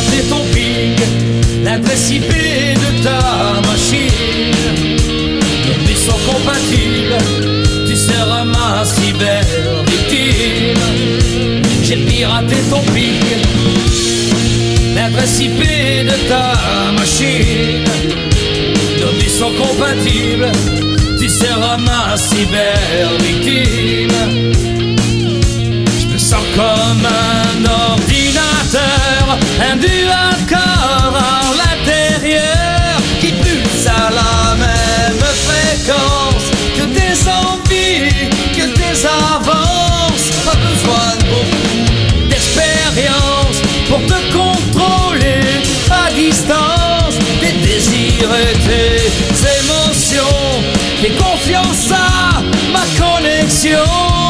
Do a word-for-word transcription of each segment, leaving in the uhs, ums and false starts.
piraté ton ping, l'adresse I P de ta machine. Nos vies sont compatibles, tu seras ma cyber-victime. J'ai piraté ton ping, l'adresse I P de ta machine. Nos vies sont compatibles, tu seras ma cyber-victime. Je me sens comme un ordinateur, un dual-core à l'intérieur, qui pulse à la même fréquence que tes envies, que tes avances. Pas besoin de beaucoup d'expérience pour te contrôler à distance, tes désirs et tes émotions. Fais confiance à ma connexion.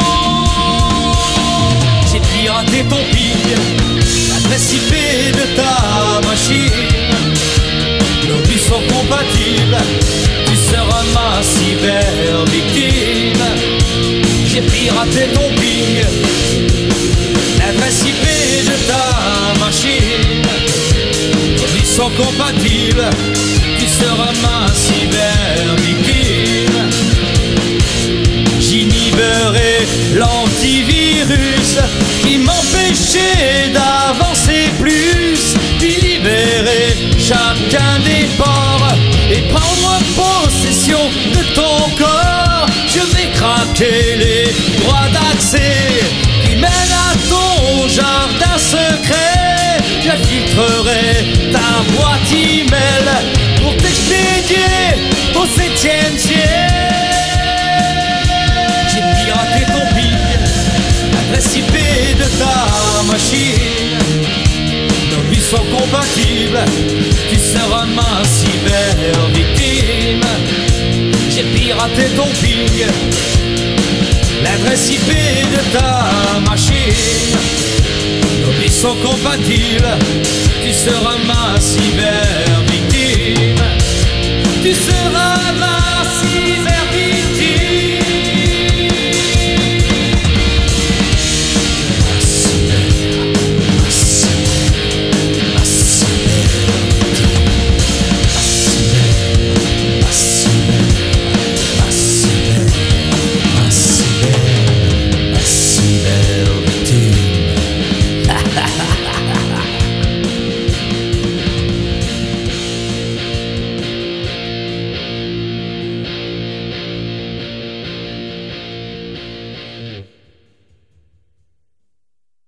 J'ai piraté ton ping, l'adresse I P de ta machine. Nos vies sont compatibles, tu seras ma cyber-victime. J'ai piraté ton ping, l'adresse I P de ta machine. Nos vies sont compatibles, tu seras ma cyber-victime. J'inhiberai l'antivirus qui m'empêchait d'avancer plus, puis libérer chacun des ports et prendre possession de ton corps. Je vais craquer les droits d'accès qui mènent à ton jardin secret. J'infiltrerai ta boîte email pour t'expédier au septième ciel. J'ai piraté ton ping, l'adresse I P de ta machine. Nos vies sont compatibles, tu seras ma cyber-victime. J'ai piraté ton ping, l'adresse I P de ta machine. Nos vies sont compatibles, tu seras ma cyber